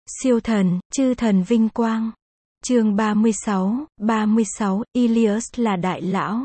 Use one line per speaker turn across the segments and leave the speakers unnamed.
Siêu thần, chư thần vinh quang. Chương 36, Ilios là đại lão.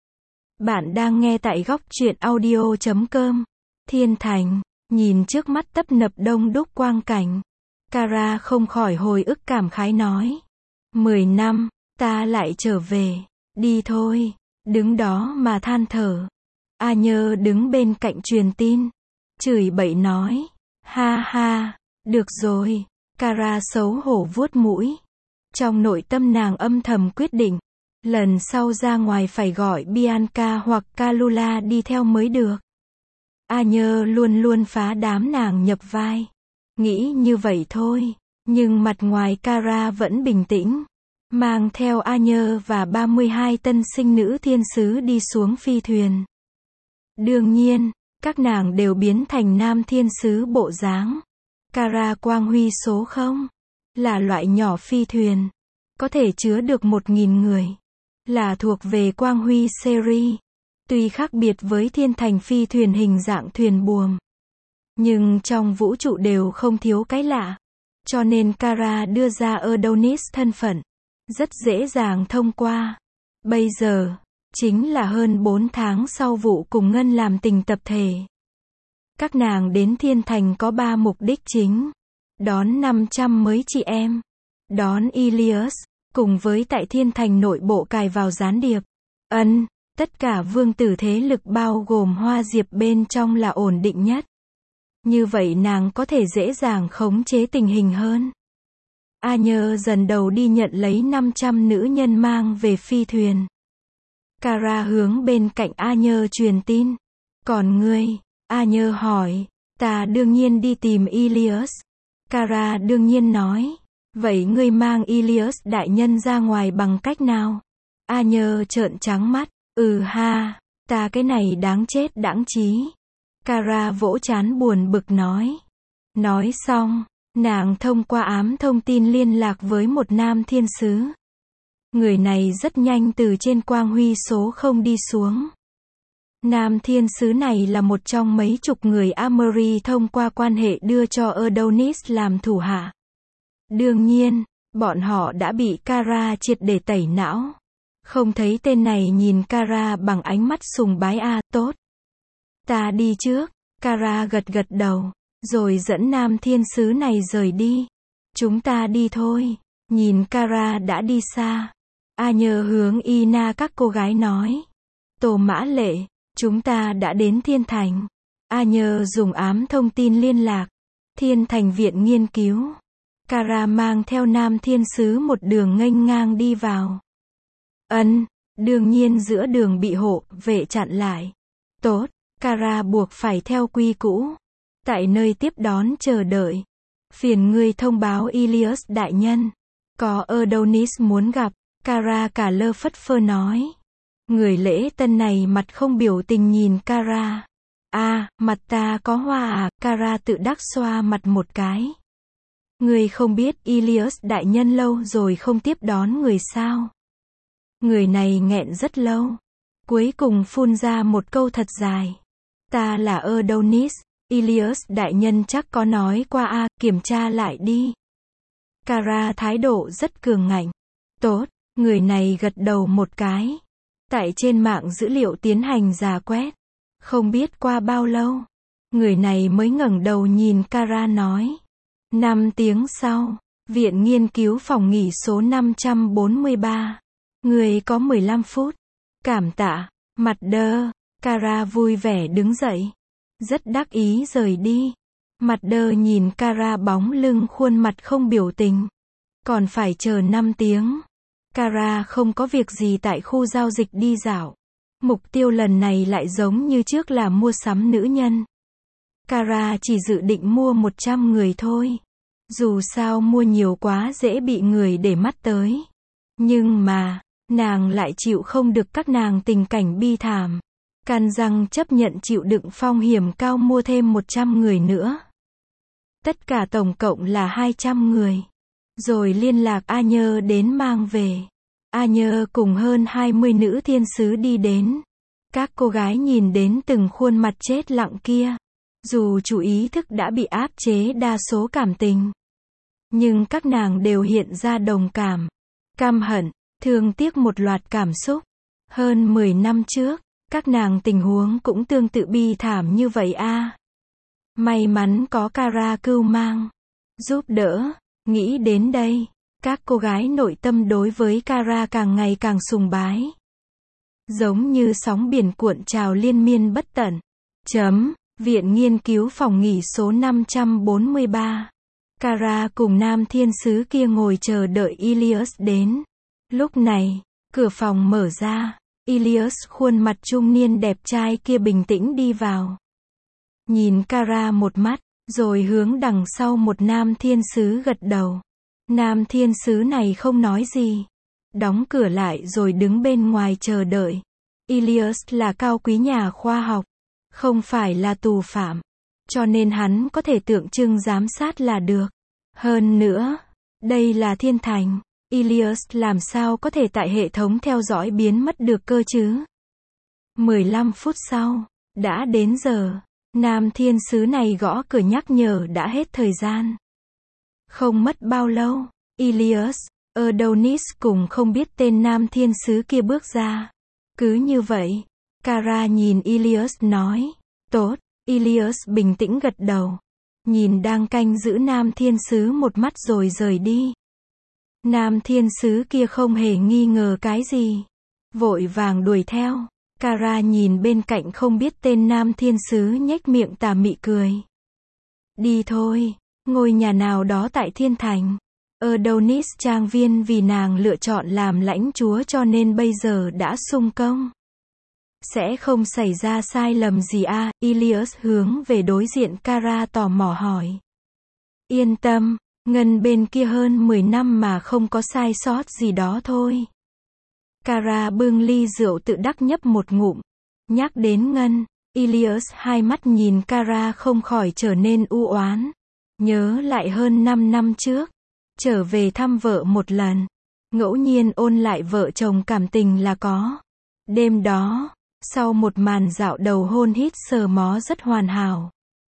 Bạn đang nghe tại góc truyện audio.com. Thiên thành, nhìn trước mắt tấp nập đông đúc quang cảnh. Kara không khỏi hồi ức cảm khái nói. 10 năm, ta lại trở về. Đi thôi. Đứng đó mà than thở. A Nhơ đứng bên cạnh truyền tin. Chửi bậy nói. Ha ha, được rồi. Kara xấu hổ vuốt mũi. Trong nội tâm nàng âm thầm quyết định. Lần sau ra ngoài phải gọi Bianca hoặc Kalula đi theo mới được. A Nhơ luôn luôn phá đám nàng nhập vai. Nghĩ như vậy thôi. Nhưng mặt ngoài Kara vẫn bình tĩnh. Mang theo A Nhơ và 32 tân sinh nữ thiên sứ đi xuống phi thuyền. Đương nhiên, các nàng đều biến thành nam thiên sứ bộ dáng. Kara quang huy số 0. Là loại nhỏ phi thuyền. Có thể chứa được 1.000 người. Là thuộc về quang huy series. Tuy khác biệt với thiên thành phi thuyền hình dạng thuyền buồm. Nhưng trong vũ trụ đều không thiếu cái lạ. Cho nên Kara đưa ra Adonis thân phận. Rất dễ dàng thông qua. Bây giờ, chính là hơn 4 tháng sau vụ cùng Ngân làm tình tập thể. Các nàng đến thiên thành có 3 mục đích chính. Đón 500 mới chị em. Đón Ilios, cùng với tại thiên thành nội bộ cài vào gián điệp. Tất cả vương tử thế lực bao gồm Hoa Diệp bên trong là ổn định nhất. Như vậy nàng có thể dễ dàng khống chế tình hình hơn. A Nhơ dần đầu đi nhận lấy 500 nữ nhân mang về phi thuyền. Kara hướng bên cạnh A Nhơ truyền tin. Còn ngươi? A Nhơ hỏi. Ta đương nhiên đi tìm Ilios. Kara đương nhiên nói. Vậy ngươi mang Ilios đại nhân ra ngoài bằng cách nào? A Nhơ trợn trắng mắt. Ha, ta cái này đáng chết đãng trí. Kara vỗ trán buồn bực nói. Nói xong, nàng thông qua ám thông tin liên lạc với một nam thiên sứ. Người này rất nhanh từ trên quang huy số 0 đi xuống. Nam thiên sứ này là một trong mấy chục người Amory thông qua quan hệ đưa cho Adonis làm thủ hạ. Đương nhiên, bọn họ đã bị Kara triệt để tẩy não. Không thấy tên này nhìn Kara bằng ánh mắt sùng bái. Tốt. Ta đi trước. Kara gật gật đầu, rồi dẫn nam thiên sứ này rời đi. Chúng ta đi thôi. Nhìn Kara đã đi xa. A Nhơ hướng Ina các cô gái nói. Tô Mã Lệ, chúng ta đã đến thiên thành. A Nhơ dùng ám thông tin liên lạc. Thiên thành viện nghiên cứu. Kara mang theo nam thiên sứ một đường nghênh ngang đi vào. Đương nhiên giữa đường bị hộ vệ chặn lại. Tốt, Kara buộc phải theo quy cũ. Tại nơi tiếp đón chờ đợi. Phiền ngươi thông báo Ilios đại nhân. Có Adonis muốn gặp. Kara cả lơ phất phơ nói. Người lễ tân này mặt không biểu tình nhìn Kara. Mặt ta có hoa à? Kara tự đắc xoa mặt một cái. Người không biết Ilios đại nhân lâu rồi không tiếp đón người sao? Người này nghẹn rất lâu. Cuối cùng phun ra một câu thật dài. Ta là Adonis. Ilios đại nhân chắc có nói qua kiểm tra lại đi. Kara thái độ rất cường ngạnh. Tốt, người này gật đầu một cái. Tại trên mạng dữ liệu tiến hành rà quét. Không biết qua bao lâu. Người này mới ngẩng đầu nhìn Kara nói. 5 tiếng sau, viện nghiên cứu phòng nghỉ số 543. Người có 15 phút. Cảm tạ. Mặt đơ. Kara vui vẻ đứng dậy. Rất đắc ý rời đi. Mặt đơ nhìn Kara bóng lưng khuôn mặt không biểu tình. Còn phải chờ 5 tiếng. Kara không có việc gì tại khu giao dịch đi dạo. Mục tiêu lần này lại giống như trước là mua sắm nữ nhân. Kara chỉ dự định mua 100 người thôi. Dù sao mua nhiều quá dễ bị người để mắt tới. Nhưng mà, nàng lại chịu không được các nàng tình cảnh bi thảm. Cắn răng chấp nhận chịu đựng phong hiểm cao mua thêm 100 người nữa. Tất cả tổng cộng là 200 người. Rồi liên lạc A Nhơ đến mang về. A Nhơ cùng hơn 20 nữ thiên sứ đi đến. Các cô gái nhìn đến từng khuôn mặt chết lặng kia. Dù chủ ý thức đã bị áp chế đa số cảm tình. Nhưng các nàng đều hiện ra đồng cảm, căm hận, thương tiếc một loạt cảm xúc. Hơn 10 năm trước, các nàng tình huống cũng tương tự bi thảm như vậy a. May mắn có Kara cưu mang, giúp đỡ. Nghĩ đến đây, các cô gái nội tâm đối với Kara càng ngày càng sùng bái. Giống như sóng biển cuộn trào liên miên bất tận. Viện nghiên cứu phòng nghỉ số 543. Kara cùng nam thiên sứ kia ngồi chờ đợi Ilias đến. Lúc này, cửa phòng mở ra. Ilias khuôn mặt trung niên đẹp trai kia bình tĩnh đi vào. Nhìn Kara một mắt, rồi hướng đằng sau một nam thiên sứ gật đầu. Nam thiên sứ này không nói gì. Đóng cửa lại rồi đứng bên ngoài chờ đợi. Ilias là cao quý nhà khoa học, không phải là tù phạm. Cho nên hắn có thể tượng trưng giám sát là được. Hơn nữa, đây là thiên thành. Ilias làm sao có thể tại hệ thống theo dõi biến mất được cơ chứ? 15 phút sau, đã đến giờ. Nam thiên sứ này gõ cửa nhắc nhở đã hết thời gian. Không mất bao lâu, Ilias, Adonis cùng không biết tên nam thiên sứ kia bước ra. Cứ như vậy, Kara nhìn Ilias nói, tốt. Ilias bình tĩnh gật đầu. Nhìn đang canh giữ nam thiên sứ một mắt rồi rời đi. Nam thiên sứ kia không hề nghi ngờ cái gì, vội vàng đuổi theo. Kara nhìn bên cạnh không biết tên nam thiên sứ nhếch miệng tà mị cười. Đi thôi, ngôi nhà nào đó tại thiên thành. Adonis trang viên vì nàng lựa chọn làm lãnh chúa cho nên bây giờ đã sung công. Sẽ không xảy ra sai lầm gì à? Ilias hướng về đối diện Kara tò mò hỏi. Yên tâm, Ngân bên kia hơn 10 năm mà không có sai sót gì đó thôi. Kara bưng ly rượu tự đắc nhấp một ngụm. Nhắc đến Ngân, Ilias hai mắt nhìn Kara không khỏi trở nên u oán. Nhớ lại hơn 5 năm trước, trở về thăm vợ một lần, ngẫu nhiên ôn lại vợ chồng cảm tình là có. Đêm đó, sau một màn dạo đầu hôn hít sờ mó rất hoàn hảo,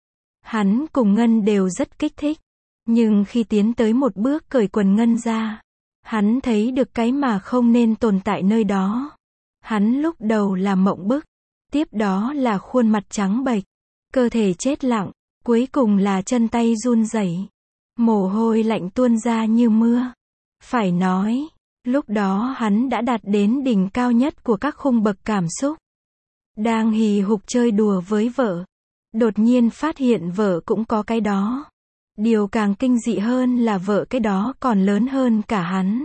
hắn cùng Ngân đều rất kích thích. Nhưng khi tiến tới một bước cởi quần Ngân ra, hắn thấy được cái mà không nên tồn tại nơi đó. Hắn lúc đầu là mộng bức, tiếp đó là khuôn mặt trắng bệch, cơ thể chết lặng, cuối cùng là chân tay run rẩy, mồ hôi lạnh tuôn ra như mưa. Phải nói, lúc đó hắn đã đạt đến đỉnh cao nhất của các khung bậc cảm xúc. Đang hì hục chơi đùa với vợ, đột nhiên phát hiện vợ cũng có cái đó. Điều càng kinh dị hơn là vợ cái đó còn lớn hơn cả hắn.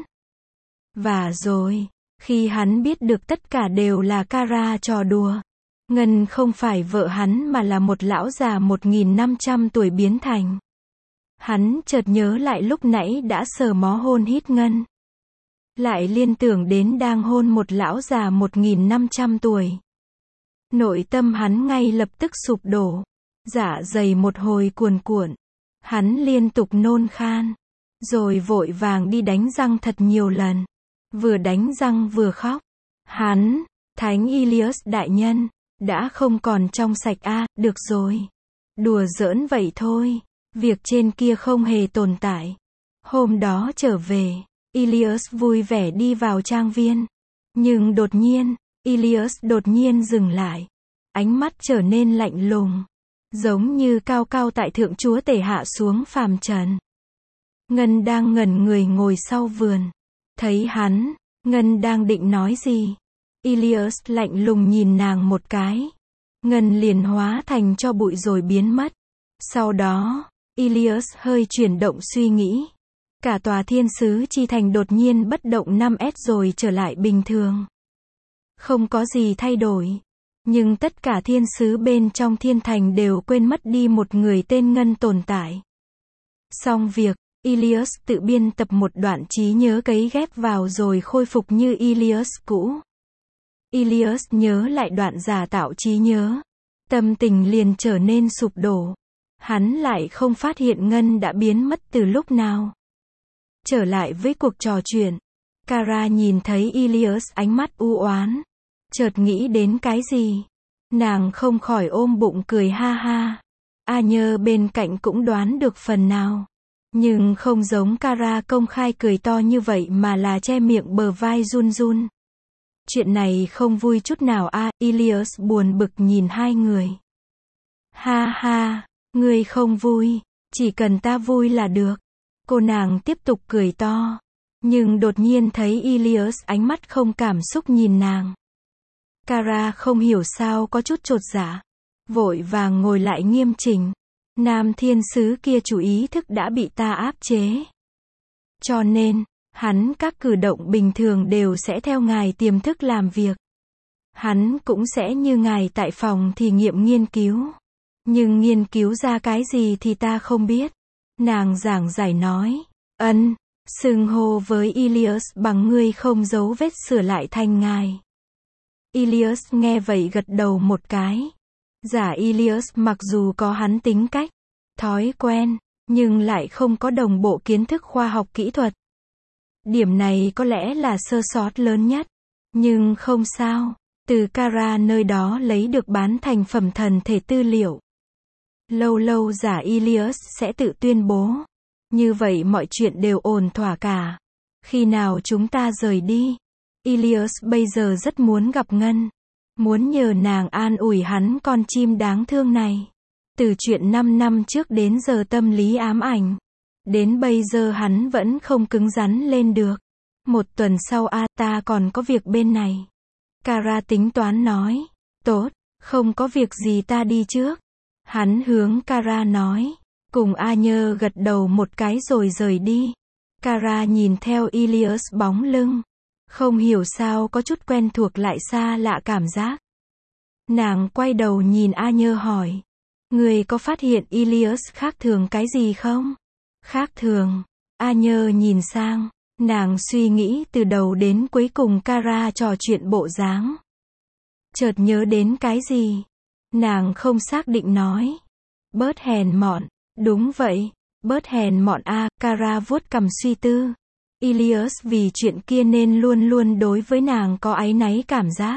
Và rồi, khi hắn biết được tất cả đều là Kara trò đùa, Ngân không phải vợ hắn mà là một lão già 1500 tuổi biến thành. Hắn chợt nhớ lại lúc nãy đã sờ mó hôn hít Ngân. Lại liên tưởng đến đang hôn một lão già 1500 tuổi. Nội tâm hắn ngay lập tức sụp đổ, dạ dày một hồi cuồn cuộn. Hắn liên tục nôn khan, rồi vội vàng đi đánh răng thật nhiều lần. Vừa đánh răng vừa khóc. Hắn, Thánh Ilias đại nhân, đã không còn trong sạch a, được rồi. Đùa giỡn vậy thôi, việc trên kia không hề tồn tại. Hôm đó trở về, Ilias vui vẻ đi vào trang viên. Nhưng đột nhiên, Ilias đột nhiên dừng lại. Ánh mắt trở nên lạnh lùng, giống như cao cao tại thượng chúa tể hạ xuống phàm trần. Ngân đang ngẩn người ngồi sau vườn. Thấy hắn, Ngân đang định nói gì. Ilias lạnh lùng nhìn nàng một cái. Ngân liền hóa thành tro bụi rồi biến mất. Sau đó, Ilias hơi chuyển động suy nghĩ. Cả tòa thiên sứ chi thành đột nhiên bất động 5S rồi trở lại bình thường. Không có gì thay đổi. Nhưng tất cả thiên sứ bên trong thiên thành đều quên mất đi một người tên Ngân tồn tại. Xong việc, Ilias tự biên tập một đoạn trí nhớ cấy ghép vào rồi khôi phục như Ilias cũ. Ilias nhớ lại đoạn giả tạo trí nhớ. Tâm tình liền trở nên sụp đổ. Hắn lại không phát hiện Ngân đã biến mất từ lúc nào. Trở lại với cuộc trò chuyện, Kara nhìn thấy Ilias ánh mắt u oán. Chợt nghĩ đến cái gì. Nàng không khỏi ôm bụng cười ha ha. A Nhơ bên cạnh cũng đoán được phần nào. Nhưng không giống Kara công khai cười to như vậy mà là che miệng bờ vai run run. Chuyện này không vui chút nào a, Ilias buồn bực nhìn hai người. Ha ha, ngươi không vui, chỉ cần ta vui là được. Cô nàng tiếp tục cười to. Nhưng đột nhiên thấy Ilias ánh mắt không cảm xúc nhìn nàng. Kara không hiểu sao có chút chột dạ. Vội vàng ngồi lại nghiêm chỉnh. Nam thiên sứ kia chủ ý thức đã bị ta áp chế. Cho nên, hắn các cử động bình thường đều sẽ theo ngài tiềm thức làm việc. Hắn cũng sẽ như ngài tại phòng thí nghiệm nghiên cứu. Nhưng nghiên cứu ra cái gì thì ta không biết. Nàng giảng giải nói. Xưng hô với Ilias bằng ngươi không giấu vết sửa lại thành ngài. Ilias nghe vậy gật đầu một cái. Giả Ilias mặc dù có hắn tính cách, thói quen, nhưng lại không có đồng bộ kiến thức khoa học kỹ thuật. Điểm này có lẽ là sơ sót lớn nhất. Nhưng không sao, từ Kara nơi đó lấy được bán thành phẩm thần thể tư liệu. Lâu lâu giả Ilias sẽ tự tuyên bố. Như vậy mọi chuyện đều ổn thỏa cả. Khi nào chúng ta rời đi? Ilias bây giờ rất muốn gặp Ngân. Muốn nhờ nàng an ủi hắn con chim đáng thương này. Từ chuyện 5 năm trước đến giờ tâm lý ám ảnh. Đến bây giờ hắn vẫn không cứng rắn lên được. Một tuần sau ta còn có việc bên này. Kara tính toán nói. Tốt, không có việc gì ta đi trước. Hắn hướng Kara nói. Cùng Nhơ gật đầu một cái rồi rời đi. Kara nhìn theo Ilias bóng lưng. Không hiểu sao có chút quen thuộc lại xa lạ cảm giác. Nàng quay đầu nhìn Nhơ hỏi. Người có phát hiện Ilias khác thường cái gì không? Khác thường. Nhơ nhìn sang. Nàng suy nghĩ từ đầu đến cuối cùng Kara trò chuyện bộ dáng. Chợt nhớ đến cái gì? Nàng không xác định nói. Bớt hèn mọn. Đúng vậy. Bớt hèn mọn Kara vuốt cằm suy tư. Ilias vì chuyện kia nên luôn luôn đối với nàng có áy náy cảm giác.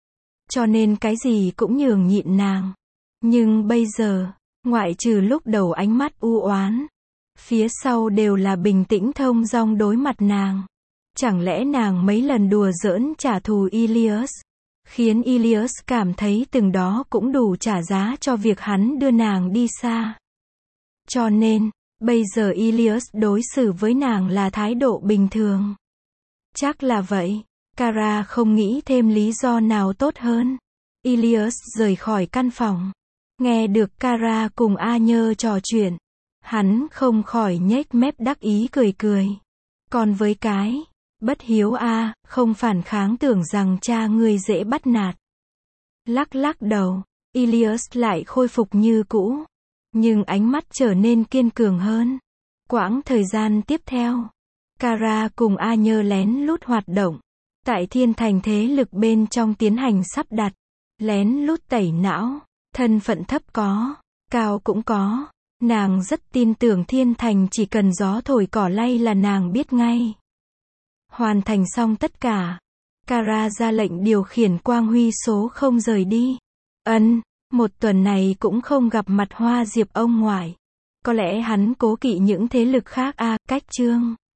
Cho nên cái gì cũng nhường nhịn nàng. Nhưng bây giờ, ngoại trừ lúc đầu ánh mắt u oán, phía sau đều là bình tĩnh thông dong đối mặt nàng. Chẳng lẽ nàng mấy lần đùa giỡn trả thù Ilias, khiến Ilias cảm thấy từng đó cũng đủ trả giá cho việc hắn đưa nàng đi xa. Cho nên, bây giờ Ilias đối xử với nàng là thái độ bình thường. Chắc là vậy. Kara không nghĩ thêm lý do nào tốt hơn. Ilias rời khỏi căn phòng. Nghe được Kara cùng Nhơ trò chuyện. Hắn không khỏi nhếch mép đắc ý cười cười. Còn với cái bất hiếu không phản kháng tưởng rằng cha ngươi dễ bắt nạt. Lắc lắc đầu, Ilias lại khôi phục như cũ. Nhưng ánh mắt trở nên kiên cường hơn. Quãng thời gian tiếp theo, Kara cùng Nhơ lén lút hoạt động. Tại thiên thành thế lực bên trong tiến hành sắp đặt. Lén lút tẩy não. Thân phận thấp có, cao cũng có. Nàng rất tin tưởng thiên thành chỉ cần gió thổi cỏ lay là nàng biết ngay. Hoàn thành xong tất cả. Kara ra lệnh điều khiển quang huy số không rời đi. Một tuần này cũng không gặp mặt Hoa Diệp ông ngoại. Có lẽ hắn cố kỵ những thế lực khác cách chương.